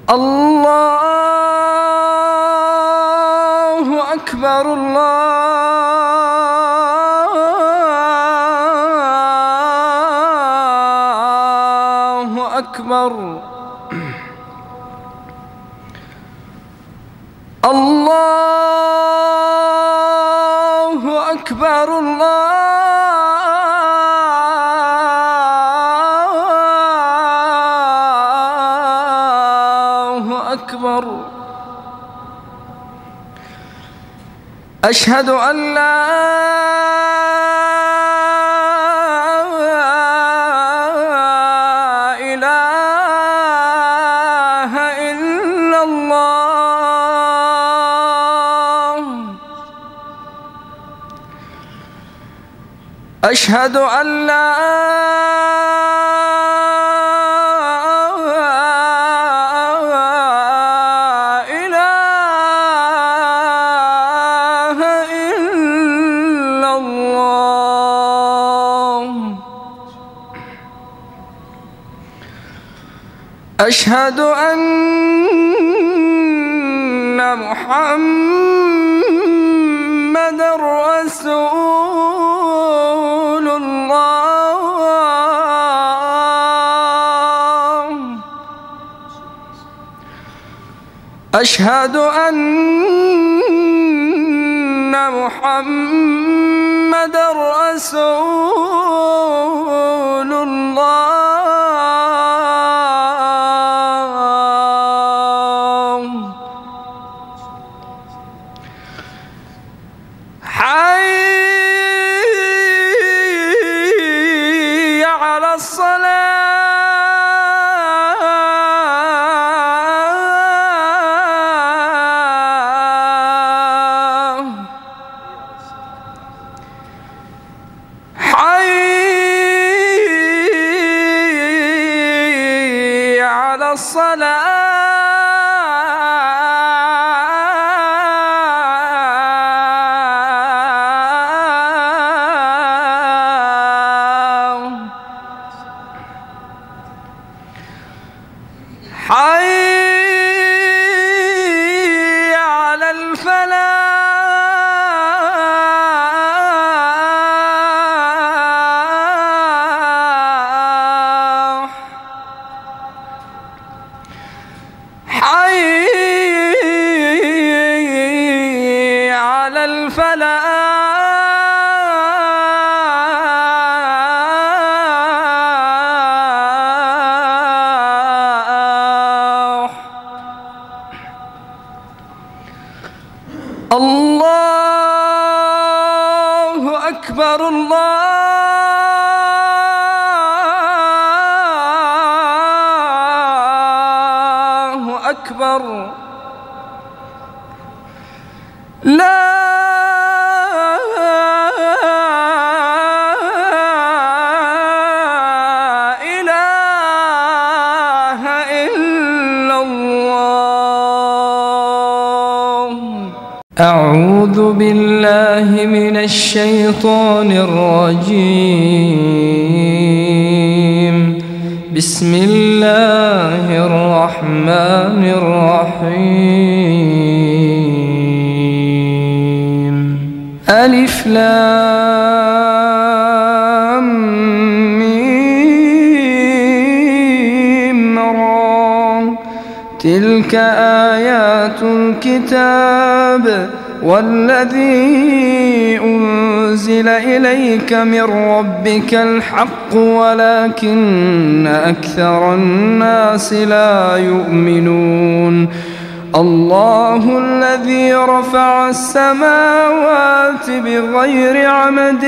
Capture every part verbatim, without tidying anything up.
الله أكبر الله أكبر الله أكبر الله أكبر. أشهد أن لا إله إلا الله. أشهد أن لا أشهد أن محمدًا رسول الله. أشهد أن محمدًا رسول الله. حي على الصلاة. حي على الصلاة. حي على الفلاح. حي على الفلاح. الله أكبر الله أكبر. لا إله إلا الله. أعوذ بالله من الشيطان الرجيم. بسم الله الرحمن الرحيم. ألف لام ميم را. تلك آيات الكتاب والذي أنزل إليك من ربك الحق ولكن أكثر الناس لا يؤمنون. الله الذي رفع السماوات بغير عمد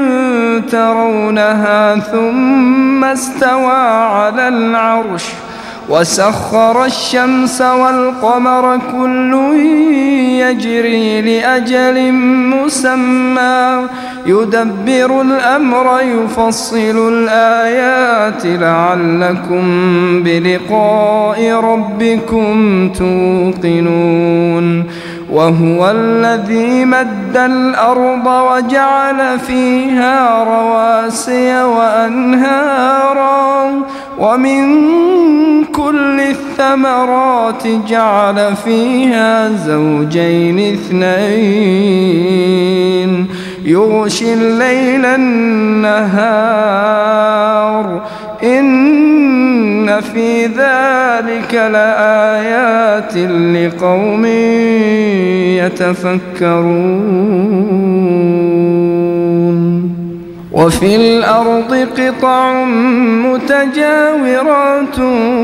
ترونها ثم استوى على العرش وسخر الشمس والقمر كل يجري لأجل مسمى يدبر الأمر يفصل الآيات لعلكم بلقاء ربكم توقنون. وهو الذي مد الأرض وجعل فيها رواسي وأنهارا ومن كل الثمرات جعل فيها زوجين اثنين يغشي الليل النهار إن في ذلك لآيات لقوم يتفكرون وفي الأرض قطع متجاورات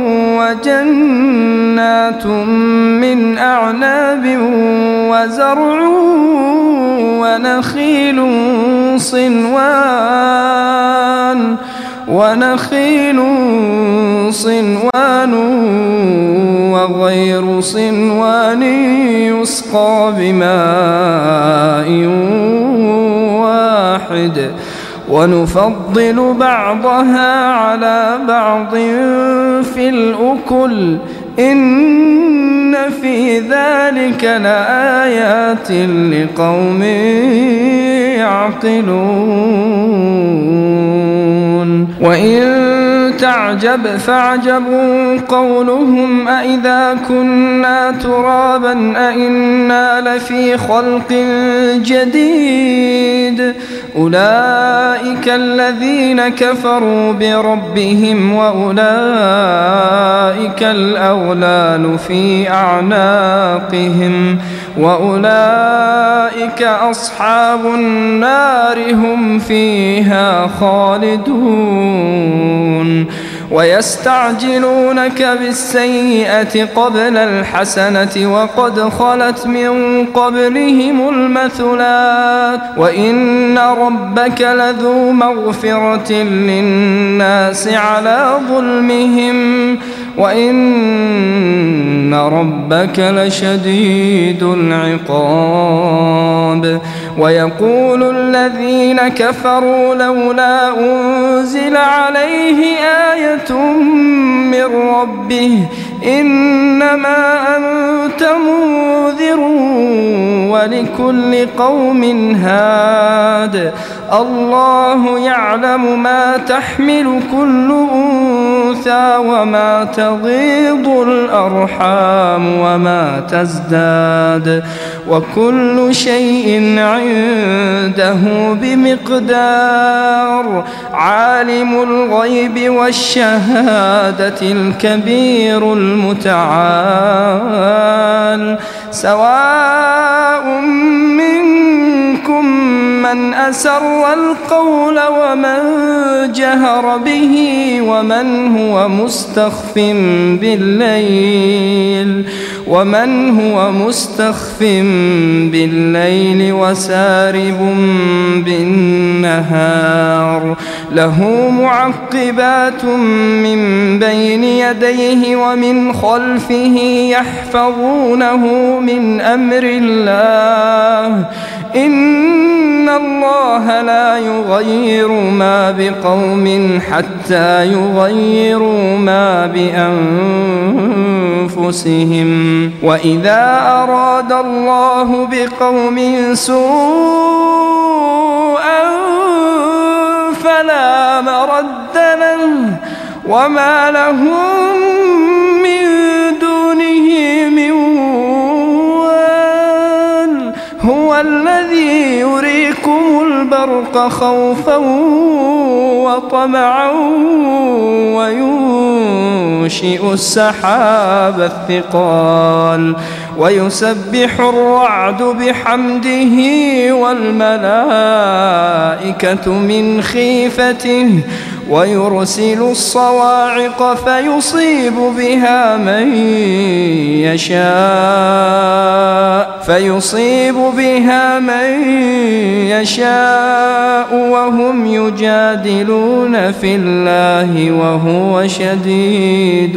وجنات من أعناب وزرع ونخيل صنوان ونخيل صنوان وغير صنوان يسقى بماء واحد ونفضل بعضها على بعض في الأكل إن في ذلك لآيات لقوم يعقلون وإن تعجب فعجب قولهم أإذا كنا ترابا أإنا لفي خلق جديد أولئك الذين كفروا بربهم وأولئك الأغلال في أعناقهم وأولئك أصحاب النار هم فيها خالدون ويستعجلونك بالسيئة قبل الحسنة وقد خلت من قبلهم المثلات وإن ربك لذو مغفرة للناس على ظلمهم وإن ربك لشديد العقاب ويقول الذين كفروا لولا أنزل عليه آية من ربه إنما أنت منذر ولكل قوم هاد الله يعلم ما تحمل كل أنثى وما تغيض الأرحام وما تزداد وكل شيء عنده بمقدار عالم الغيب والشهادة الكبير المتعال سواء منكم من أسر القول ومن جهر به ومن هو مستخف بالليل ومن هو مستخف بالليل وسارب بالنهار له معقبات من بين يديه ومن خلفه يحفظونه من أمر الله إن الله لا يغير ما بقوم حتى يغيروا ما بأنفسهم وإذا أراد الله بقوم سوءا فلا مرد له وما لهم من دونه من وال هو الذي يريكم البرق خوفا وطمعا وينشئ السحاب الثقال ويسبح الرعد بحمده والملائكة من خيفته ويرسل الصواعق فيصيب بها من يشاء فيصيب بها من يشاء وهم يجادلون في الله وهو شديد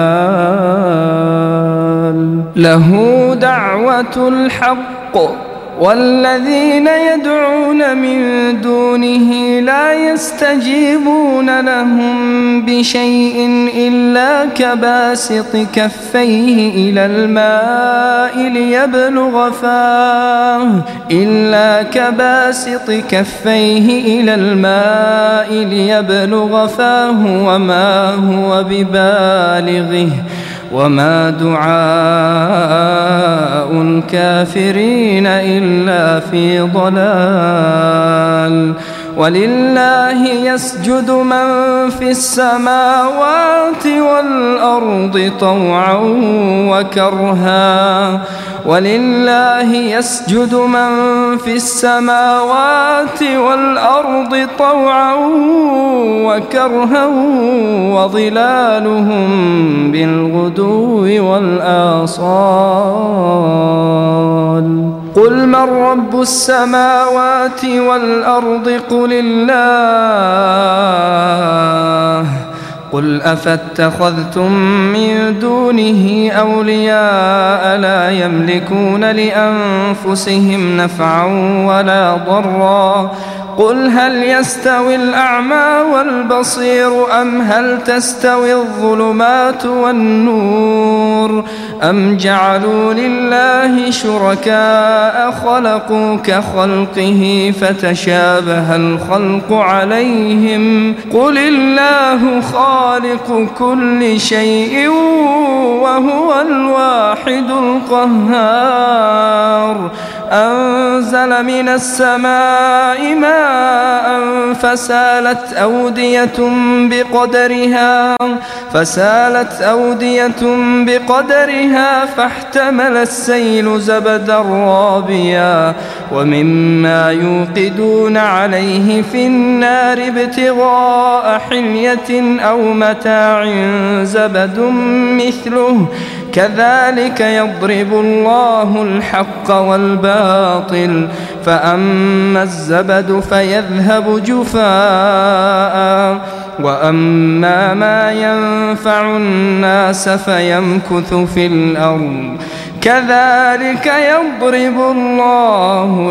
المحال له دعوة الحق والذين يدعون من دونه لا يستجيبون لهم بشيء إلا كباسط كفيه إلى الماء ليبلغ فاه إلا كباسط كفيه إلى الماء ليبلغ فاه وما هو ببالغه وما دعاء الكافرين إلا في ضلال. ولله يسجد من في السماوات والأرض طوعا وكرها ولله يسجد من في السماوات والأرض طوعا وكرها وظلالهم بالغدو والآصال. قل من رب السماوات والأرض قل الله قل أفاتخذتم من دونه أولياء لا يملكون لأنفسهم نفعا ولا ضرا قل هل يستوي الأعمى والبصير أم هل تستوي الظلمات والنور أم جعلوا لله شركاء خلقوا كخلقه فتشابه الخلق عليهم قل الله خالق كل شيء وهو الواحد القهار. أنزل من السماء ماء فسالت أودية بقدرها فسالت أودية بقدرها فاحتمل السيل زبدا رابيا ومما يوقدون عليه في النار ابتغاء حلية أو متاع زبد مثله كذلك يضرب الله الحق والباطل فأما الزبد فيذهب جفاء وأما ما ينفع الناس فيمكث في الأرض كذلك يضرب الله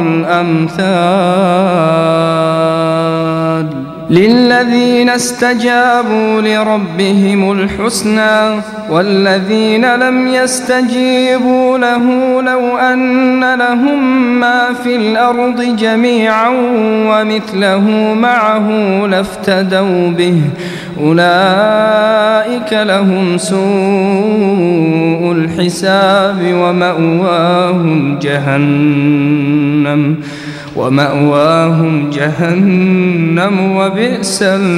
الأمثال. للذين استجابوا لربهم الحسنى والذين لم يستجيبوا له لو أن لهم ما في الأرض جميعا ومثله معه لافتدوا به أولئك لهم سوء الحساب ومأواهم جهنم ومأواهم جهنم وبئس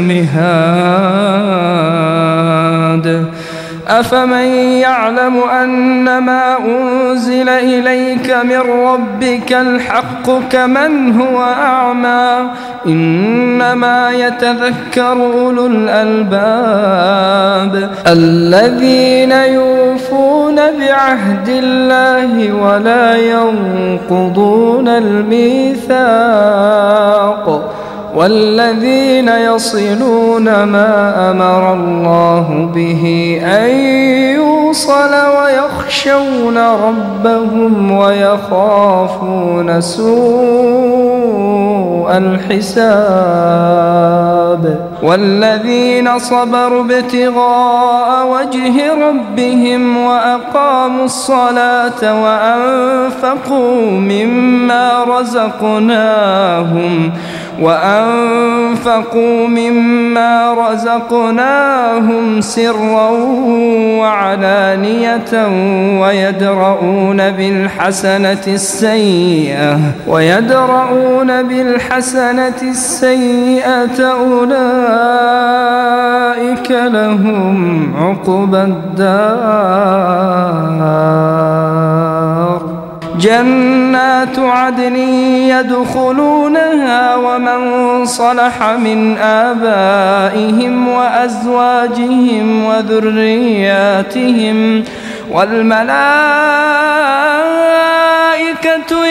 المهاد. أفمن يعلم أنما أنزل إليك من ربك الحق كمن هو أعمى إنما يتذكر أولو الألباب الذين يوفون بعهد الله ولا ينقضون الميثاق والذين يصلون ما أمر الله به أن يوصل ويخشون ربهم ويخافون سوء الحساب والذين صبروا ابتغاء وجه ربهم وأقاموا الصلاة وأنفقوا مما رزقناهم وأنفقوا مما رزقناهم سرا وعلانية ويدرؤون بالحسنة السيئة ويدرؤون بالحسنة السيئة أولئك لهم عقبى الدار جنات عدن يدخلونها ومن صلح من آبائهم وأزواجهم وذرياتهم والملائكة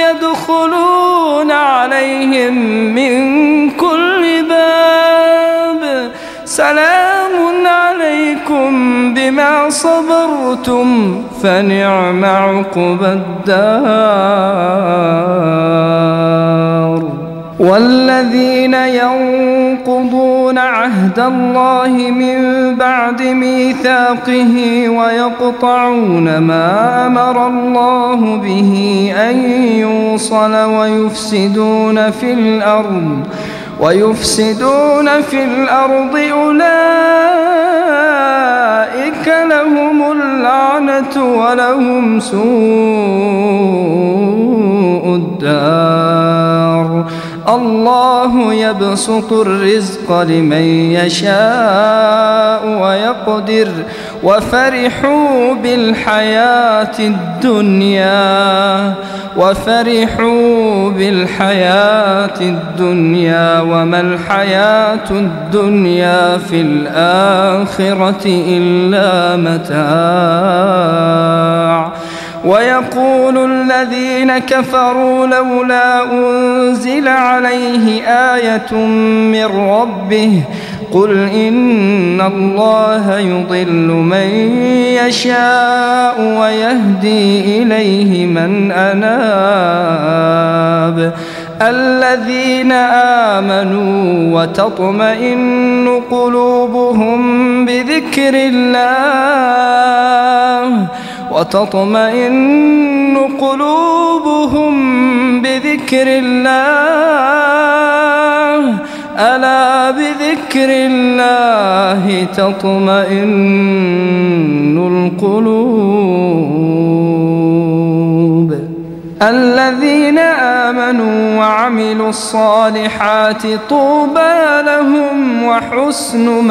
يدخلون عليهم من كل باب سلام عليكم بما صبرتم فنعم عقبى الدار. والذين ينقضون عهد الله من بعد ميثاقه ويقطعون ما أمر الله به أن يوصل ويفسدون في الأرض ويفسدون في الأرض أولئك لهم اللعنة ولهم سوء الدار. الله يبسط الرزق لمن يشاء ويقدر وفرحوا بالحياة الدنيا وفرحوا بالحياة الدنيا وما الحياة الدنيا في الآخرة إلا متاع. ويقول الذين كفروا لولا أنزل عليه آية من ربه قل إن الله يضل من يشاء ويهدي إليه من أناب. الذين آمنوا وتطمئن قلوبهم بذكر الله وتطمئن قلوبهم بذكر الله ألا بذكر الله تطمئن القلوب. الذين آمنوا وعملوا الصالحات طوبى لهم وحسن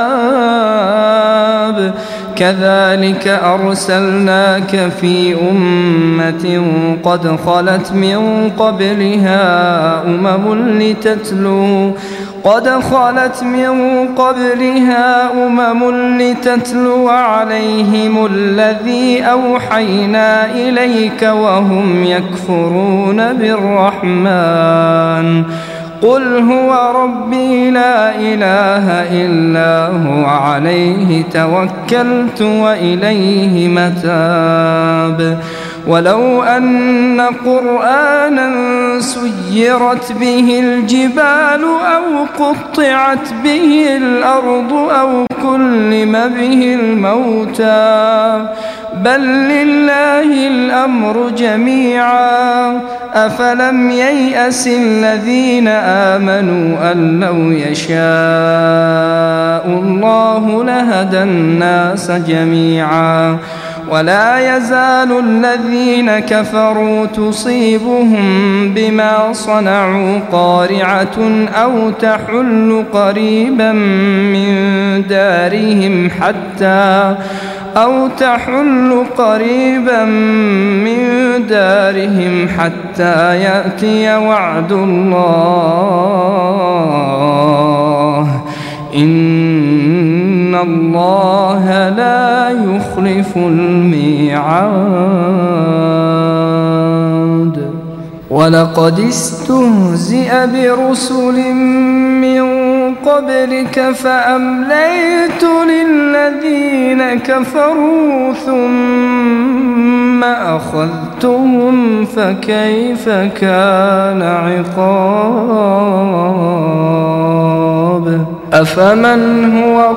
مآب. كذلك أرسلناك في أمة قد خلت من قبلها أمم لتتلو قد خلت من قبلها أمم لتتلو عليهم الذي أوحينا إليك وهم يكفرون بالرحمن. قل هو ربي لا إله إلا هو عليه توكلت وإليه متاب. ولو أن قرآنا سيرت به الجبال أو قطعت به الأرض أو كلم به الموتى بل لله الأمر جميعا. أفلم ييأس الذين آمنوا أن لو يشاء الله لهدى الناس جميعا. ولا يزال الذين كفروا تصيبهم بما صنعوا قارعة أو تحل قريبا من دارهم حتى أو تحل قريبا من دارهم حتى يأتي وعد الله إن الله لا يخلف الميعاد. ولقد استهزئ برسل من قبلك فأمليت للذين كفروا ثم أخذتهم فكيف كان عقاب. أفمن هو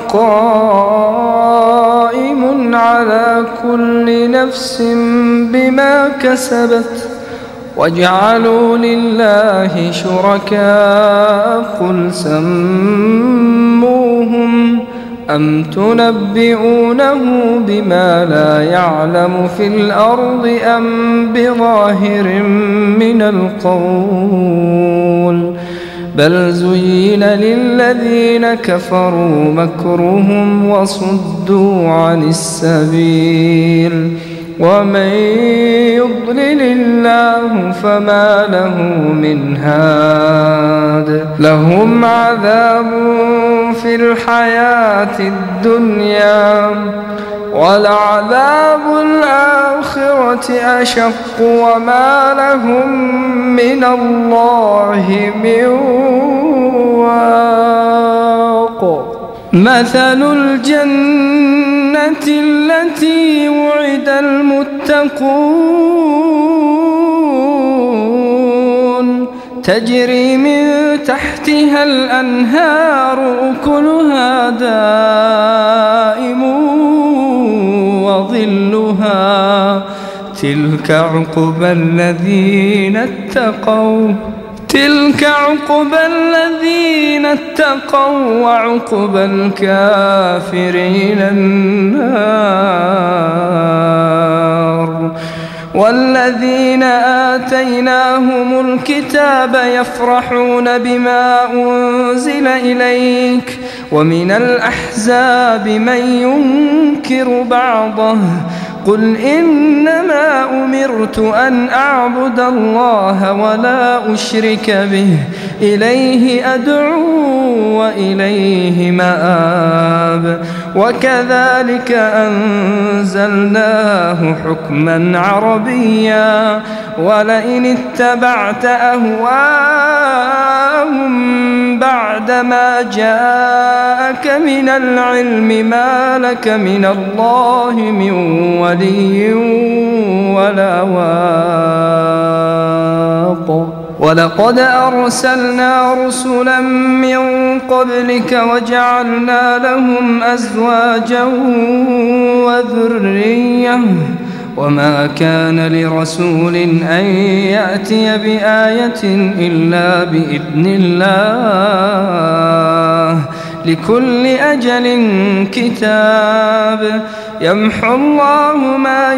قائم على كل نفس بما كسبت وجعلوا لله شركاء قل سموهم أم تنبئونه بما لا يعلم في الأرض أم بظاهر من القول بل زين للذين كفروا مكرهم وصدوا عن السبيل ومن يضلل الله فما له من هاد. لهم عذاب في الحياة الدنيا ولعذاب الآخرة أشق وما لهم من الله من واق. مثل الجنة التي وعد المتقون تجري من تحتها الأنهار أكلها دائم وظلها تلك عقبى الذين اتقوا تلك عقبى الذين اتقوا وعقبى الكافرين النار. والذين آتيناهم الكتاب يفرحون بما أنزل إليك ومن الأحزاب من ينكر بعضه قل إنما أمرت أن أعبد الله ولا أشرك به إليه أدعو وإليه مآب. وكذلك أنزلناه حكما عربيا ولئن اتبعت أهواءهم بعدما جاءك من العلم ما لك من الله من ولي ولا واق. ولقد أرسلنا رسلا من قبلك وجعلنا لهم أزواجا وذرية وما كان لرسول أن يأتي بآية إلا بإذن الله لكل أجل كتاب يمحو الله ما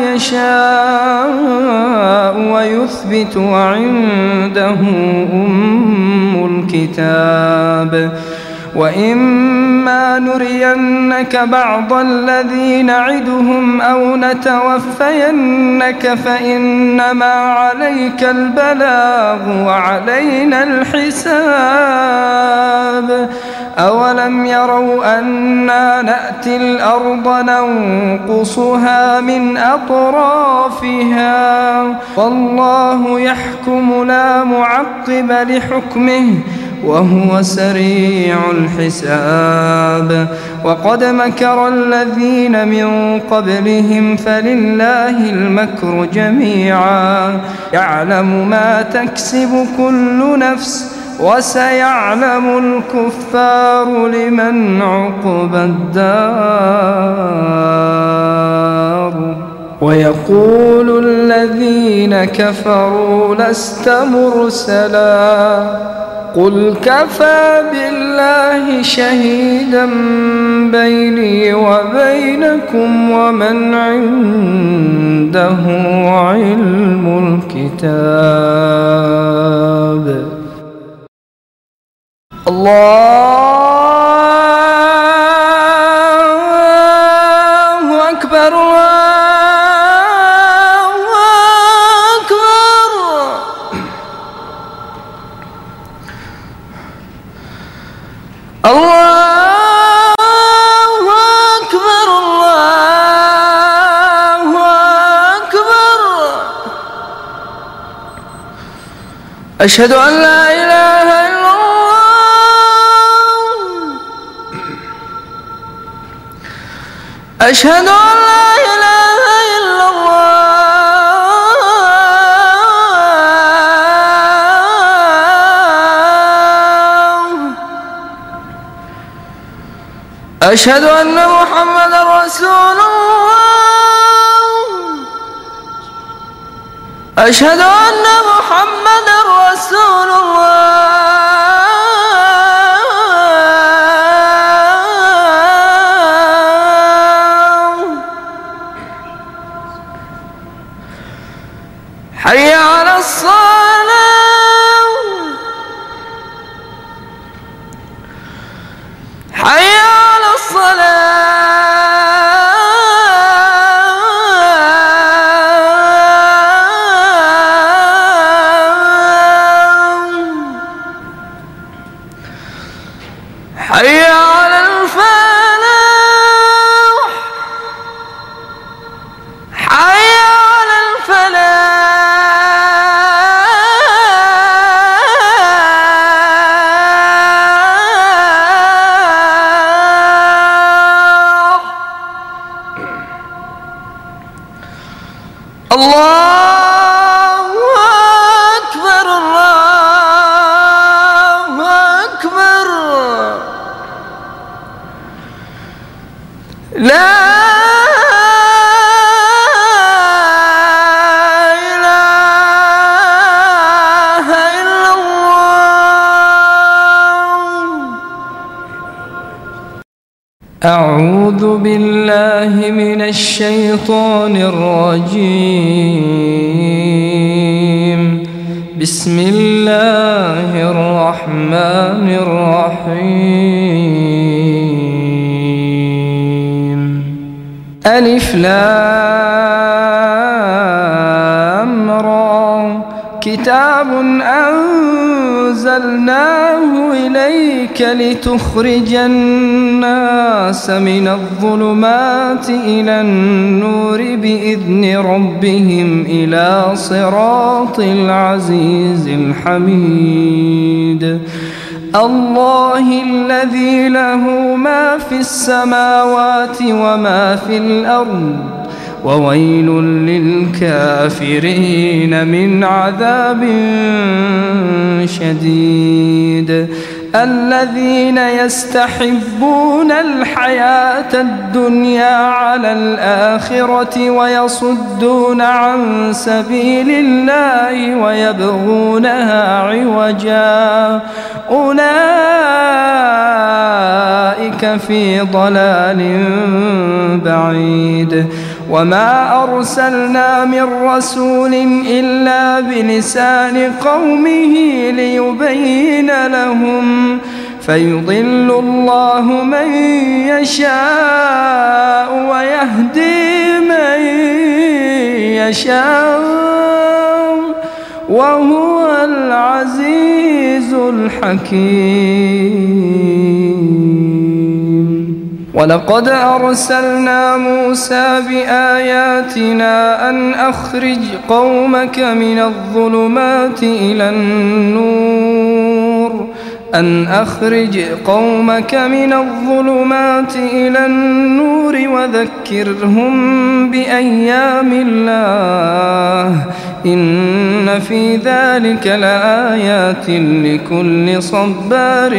يشاء ويثبت وعنده أم الكتاب. وإما نرينك بعض الذي نعدهم أو نتوفينك فإنما عليك البلاغ وعلينا الحساب. أولم يروا أنا نأتي الأرض ننقصها من أطرافها والله يحكم لا معقب لحكمه وهو سريع الحساب. وقد مكر الذين من قبلهم فلله المكر جميعا يعلم ما تكسب كل نفس وسيعلم الكفار لمن عقبى الدار. ويقول الذين كفروا لست مرسلا قل كفى بالله شهيدا بيني وبينكم ومن عنده علم الكتاب. الله أكبر الله أكبر. الله أكبر الله أكبر. أشهد أن لا إله إلا الله أشهد أن لا إله إلا الله أشهد أن محمدا رسول الله أشهد أن محمدا رسول الله. حي على الصلاة حي على الصلاة حي على الفلاح حي على الفلاح. الله أكبر الله أكبر لا إله إلا الله. أعوذ بالله من الشيطان الرجيم. بسم الله الرحمن الرحيم. ألف لام را كتاب أنزلناه إليك لتخرج الناس من الظلمات إلى النور بإذن ربهم إلى صراط العزيز الحميد. الله الذي له ما في السماوات وما في الأرض وويل للكافرين من عذاب شديد. الذين يستحبون الحياة الدنيا على الآخرة ويصدون عن سبيل الله ويبغونها عوجا أولئك في ضلال بعيد. وما أرسلنا من رسول إلا بلسان قومه ليبين لهم فيضل الله من يشاء ويهدي من يشاء وهو العزيز الحكيم. ولقد أرسلنا موسى بآياتنا أن أخرج قومك من الظلمات إلى النور أن أخرج قومك من الظلمات إلى النور وذكرهم بأيام الله إن في ذلك لآيات لكل صبار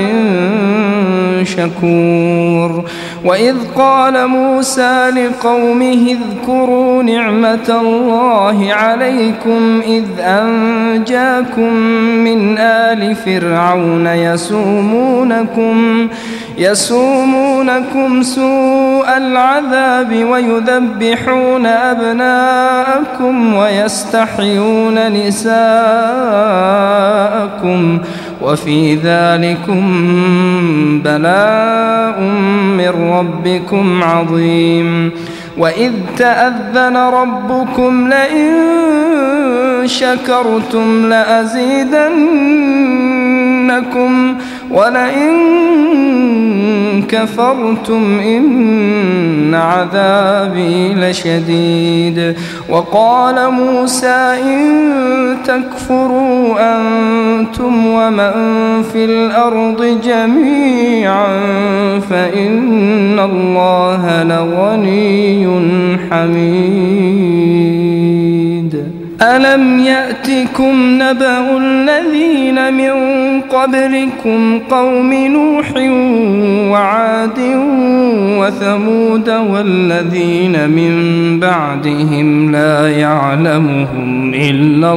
شكور. وإذ قال موسى لقومه اذكروا نعمة الله عليكم إذ أنجاكم من آل فرعون يسومونكم يسومونكم سوء العذاب ويذبحون أبناءكم ويستحيون نساءكم وفي ذلكم بلاء من ربكم عظيم. وإذ تأذن ربكم لئن شكرتم لأزيدنكم ولئن كفرتم إن عذابي لشديد. وقال موسى إن تكفروا أنتم ومن في الأرض جميعا فإن الله لغني حميد. ألم يأتكم نبأ الذين من قبلكم قوم نوح وعاد وثمود والذين من بعدهم لا يعلمهم إلا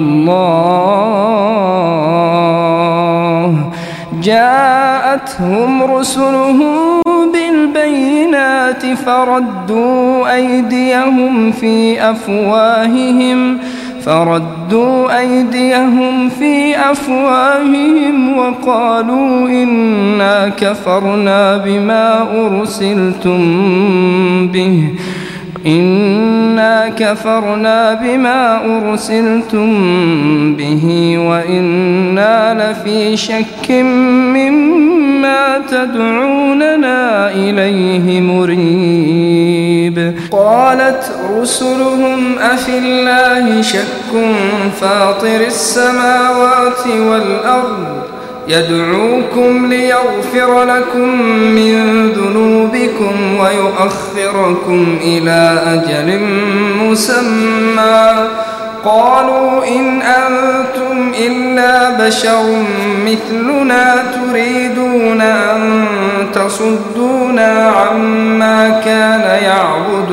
الله جاءتهم رسلهم بالبينات فردوا أيديهم في أفواههم فردوا أيديهم في أفواههم وقالوا إنا كفرنا بما أرسلتم به إنا كفرنا بما أرسلتم به وإنا لفي شك مما تدعوننا إليه مريب. قالت رسلهم أفي الله شك فاطر السماوات والأرض يدعوكم ليغفر لكم من ذنوبكم ويؤخركم إلى أجل مسمى قالوا إن أنتم إلا بشر مثلنا تريدون أن تصدونا عما كان يعبد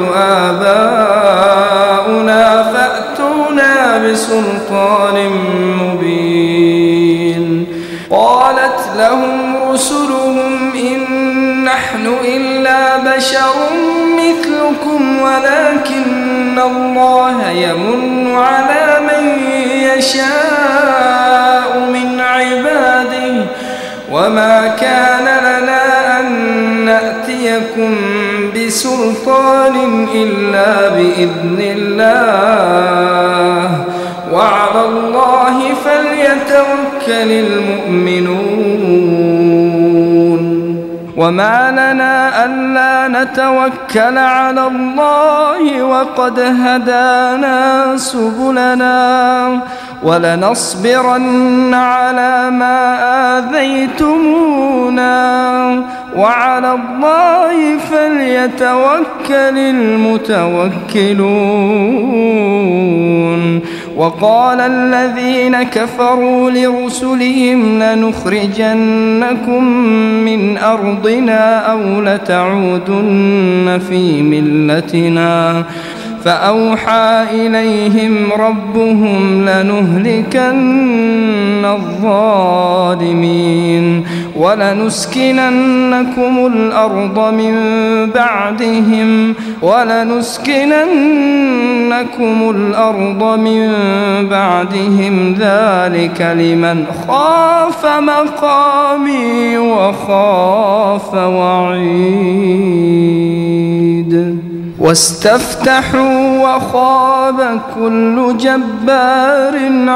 آباؤنا فأتونا بسلطان مبين. قالت لهم رسلهم إن نحن إلا بشر مثلكم ولكن الله يمن على من يشاء من عباده وما كان لنا أن نأتيكم بسلطان إلا بإذن الله وعلى الله فليتوكل المؤمنون. وما لنا ألا نتوكل على الله وقد هدانا سبلنا ولنصبرن على ما آذيتمونا وعلى الله فليتوكل المتوكلون. وقال الذين كفروا لرسلهم لنخرجنكم من أرضنا أو لتعودن في ملتنا فأوحى إليهم ربهم لنهلكن الظالمين ولنسكننكم الأرض من بعدهم ولنسكننكم الأرض من بعدهم ذلك لمن خاف مقامي وخاف وعيد. واستفتحوا وخاب كل جبار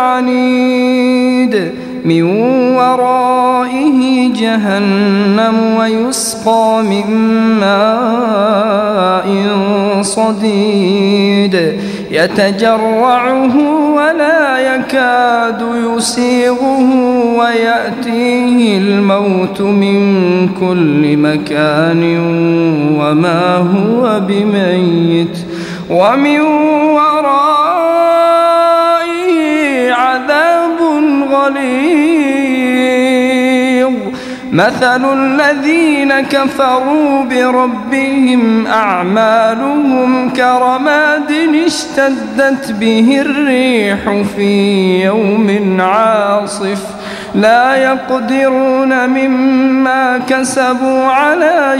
عنيد من ورائه جهنم ويسقى من ماء صديد يتجرعه ولا يكاد يسيغه ويأتيه الموت من كل مكان وما هو بميت ومن ورائه عذاب غليظ. مثل الذين كفروا بربهم أعمالهم كرماد اشتدت به الريح في يوم عاصف لا يقدرون مما كسبوا على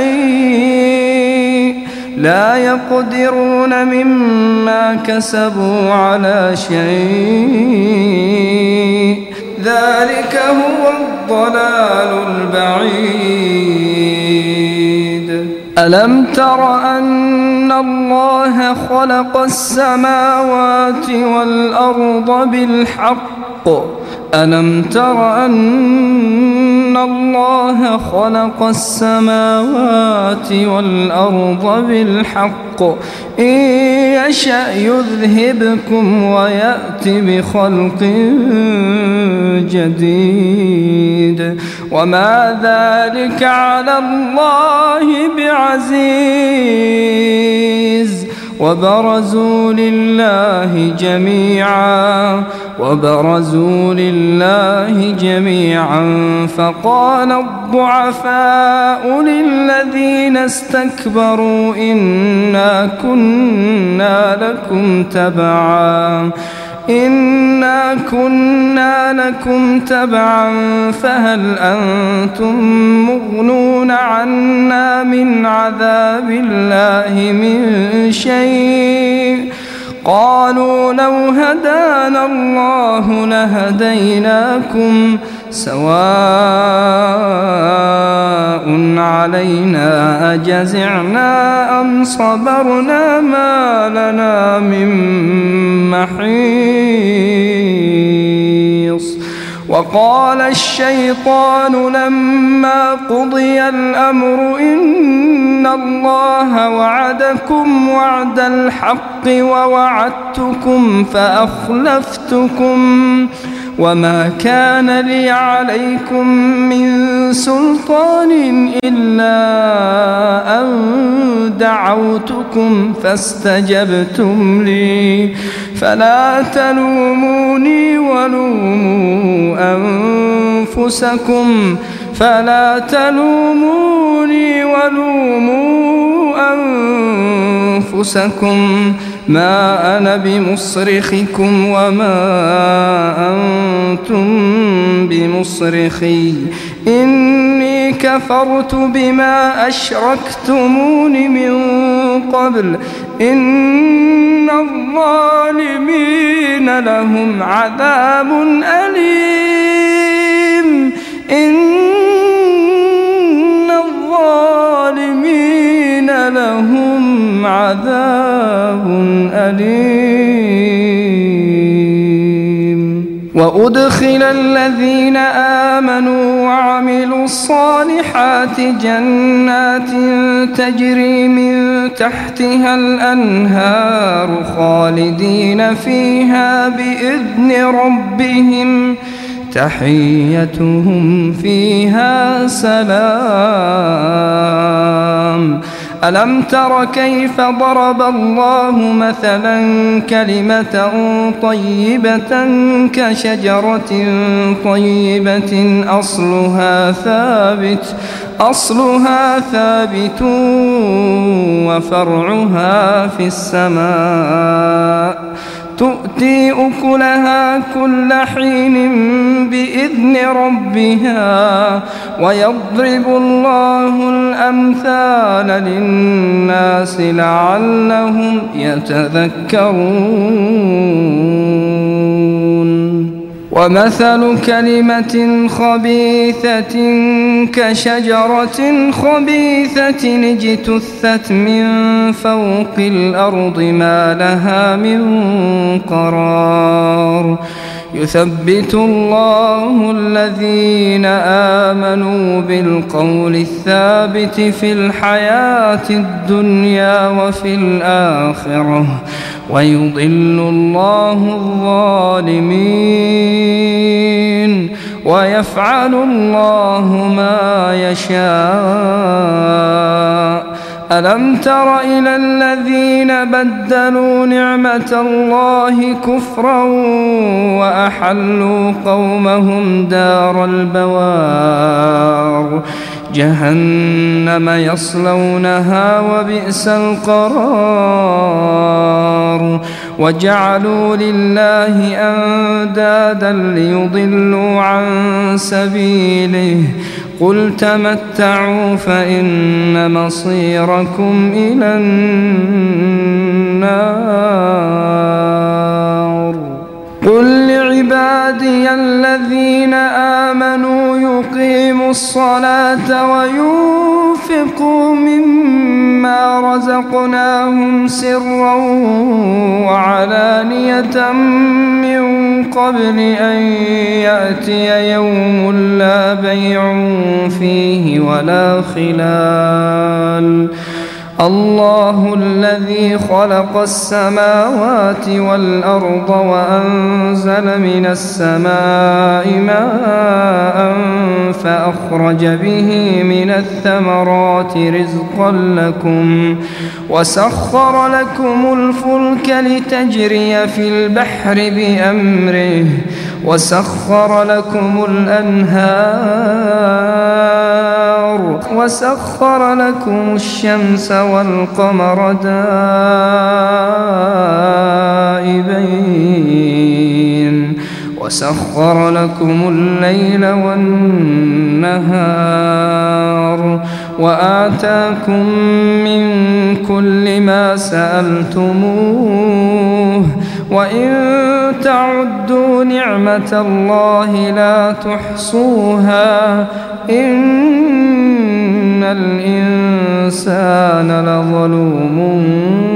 شيء لا يقدرون مما كسبوا على شيء ذلك هو الضلال البعيد. ألم تر أن الله خلق السماوات والأرض بالحق ألم تر أن الله خلق السماوات والأرض بالحق إن يشأ يذهبكم ويأت بخلق جديد وما ذلك على الله بعزيز. وبرزوا لله جميعا وبرزوا لله جميعا فقال الضعفاء للذين استكبروا إنا كنا لكم تبعا إنا كنا لكم تبعا فهل أنتم مغنون عنا من عذاب الله من شيء قالوا لو هدانا الله لهديناكم سواء علينا أجزعنا أم صبرنا ما لنا من محيص. وقال الشيطان لما قضي الأمر إن الله وعدكم وعد الحق ووعدتكم فأخلفتكم وما كان لي عليكم من سلطان إلا أن دعوتكم فاستجبتم لي فلا تلوموني ولوموا أنفسكم فلا تلوموني ولوموا أنفسكم ما أنا بمصرخكم وما أنتم بمصرخي إني كفرت بما أشركتمون من قبل إن الظالمين لهم عذاب أليم إن الظالمين لهم عذاب أليم وأدخل الذين آمنوا وعملوا الصالحات جنات تجري من تحتها الأنهار خالدين فيها بإذن ربهم تحيتهم فيها سلام ألم تر كيف ضرب الله مثلا كلمة طيبة كشجرة طيبة أصلها ثابت أصلها ثابت وفرعها في السماء تؤتي أكلها كل حين بإذن ربها ويضرب الله الأمثال للناس لعلهم يتذكرون ومثل كلمة خبيثة كشجرة خبيثة اجتثت من فوق الأرض ما لها من قرار يثبت الله الذين آمنوا بالقول الثابت في الحياة الدنيا وفي الآخرة ويضل الله الظالمين ويفعل الله ما يشاء ألم تر إلى الذين بدلوا نعمة الله كفرا وأحلوا قومهم دار البوار جهنم يصلونها وبئس القرار وجعلوا لله أندادا ليضلوا عن سبيله قل تمتعوا فإن مصيركم إلى النار قل لعبادي الذين آمنوا يقيموا الصلاة وينفقوا مما رزقناهم سرا وعلانية من قبل أن يأتي يوم لا بيع فيه ولا خلال الله الذي خلق السماوات والأرض وأنزل من السماء ماء فأخرج به من الثمرات رزقا لكم وسخر لكم الفلك لتجري في البحر بأمره وسخر لكم الأنهار وسخر لكم الشمس والقمر دائبين وسخر لكم الليل والنهار وآتاكم من كل ما سألتموه وإن تعدوا نعمة الله لا تحصوها إن الإنسان لظلوم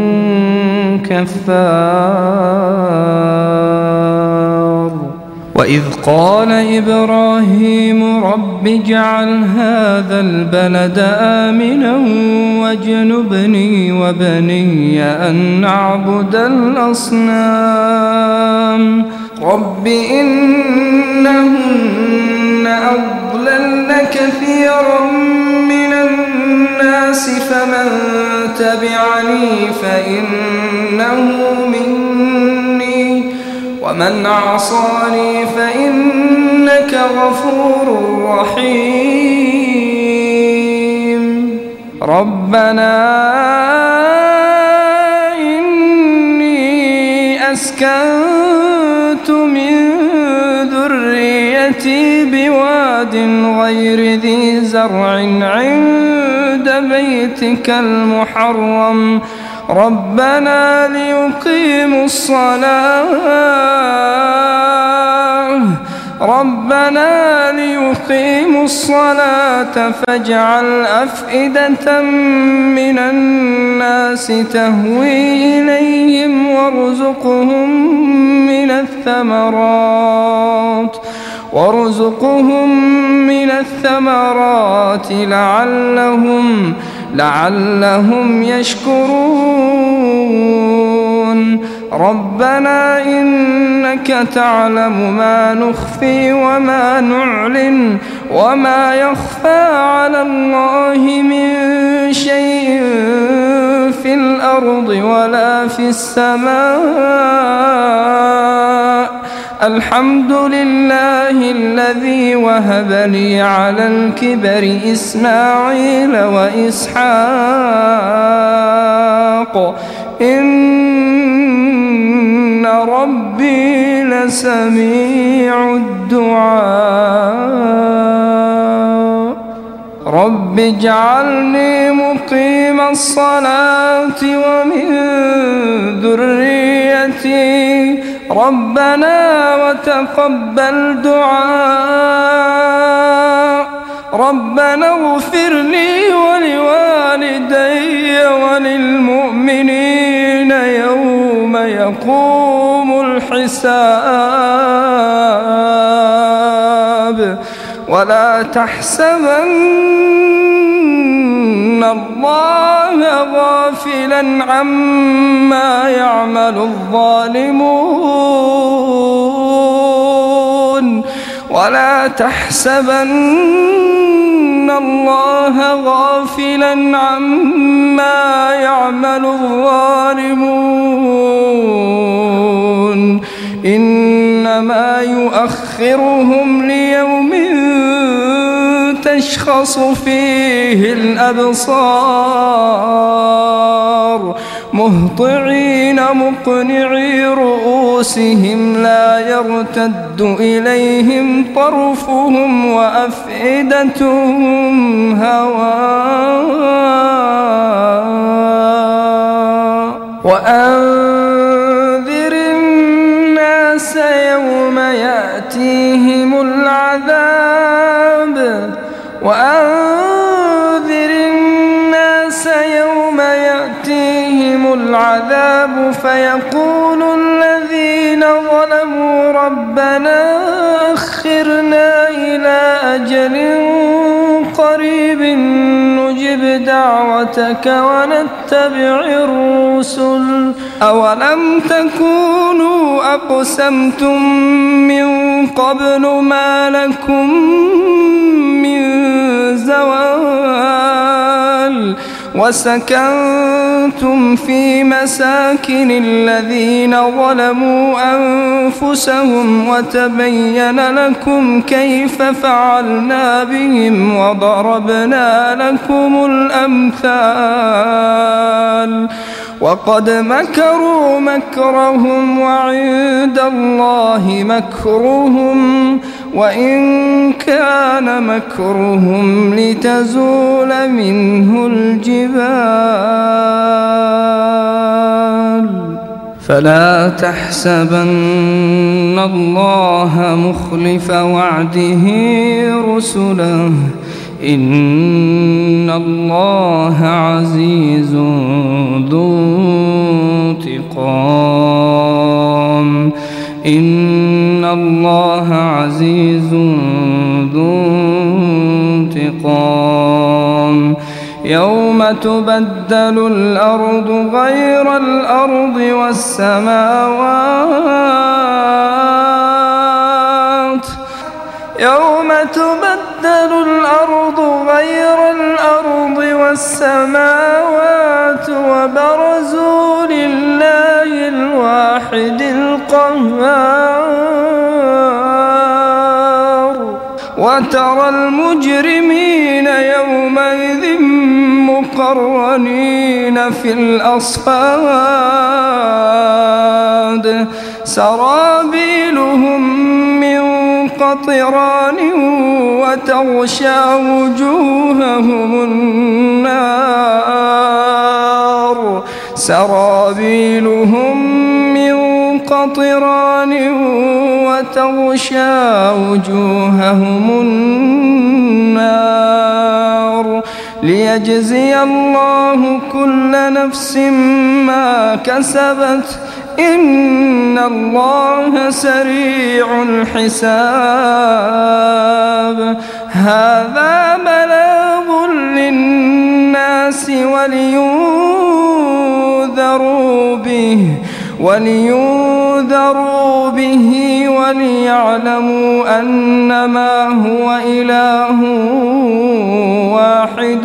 كفار وإذ قال إبراهيم رب اجعل هذا البلد آمنا واجنبني وبني أن نعبد الأصنام رب إنهن أضللن كثيرا من الناس فمن تبعني فإنه مني ومن عصاني فإنك غفور رحيم ربنا إني أسكنت من ذريتي بواد غير ذي زرع عند بيتك المحرم ربنا ليقيموا الصلاة ربنا ليقيموا الصلاة فاجعل أفئدة من الناس تهوي إليهم وارزقهم من الثمرات وارزقهم من الثمرات لعلهم لعلهم يشكرون ربنا إنك تعلم ما نخفي وما نعلن وما يخفى على الله من شيء في الأرض ولا في السماء الحمد لله الذي وهب لي على الكبر إسماعيل وإسحاق إن ربي لسميع الدعاء رب اجعلني مقيم الصلاة ومن ذريتي ربنا وتقبل دعاء ربنا اغفر لي ولوالدي وللمؤمنين يوم يقوم الحساب ولا تحسبن الله غافلا عما يعمل الظالمون ولا تحسبن الله غافلا عما يعمل الظالمون إنما يؤخرهم ليوم تشخص فيه الأبصار مهطعين مقنعي رؤوسهم لا يرتد إليهم طرفهم وأفئدتهم هواء وأنذر الناس يوم يأتيهم العذاب وأنذر الناس يوم يأتيهم العذاب فيقول الذين ظلموا ربنا أخرنا إلى أجل قريب نجب دعوتك ونتبع الرسل أولم تكونوا أقسمتم من قبل ما لكم من زوال وسكنتم في مساكن الذين ظلموا أنفسهم وتبين لكم كيف فعلنا بهم وضربنا لكم الأمثال وقد مكروا مكرهم وعند الله مكرهم وإن كان مكرهم لتزول منه الجبال فلا تحسبن الله مخلف وعده رسله إن الله عزيز ذو انتقام إن الله عزيز ذو انتقام يوم تبدل الأرض غير الأرض والسماوات يوم تبدل الأرض غير الأرض والسماوات وبرزوا لله الواحد القهار وترى المجرمين يومئذ مقرنين في الأصفاد سرابيلهم من قطران وتغشى وجوههم النار سرابيلهم من قطران وتغشى وجوههم النار ليجزي الله كل نفس ما كسبت إن الله سريع الحساب هذا بلاغ للناس ولينذروا به ولينذروا به وليعلموا أنما هو إله واحد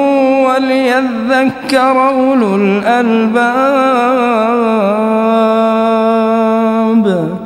وليذكر أولو الألباب.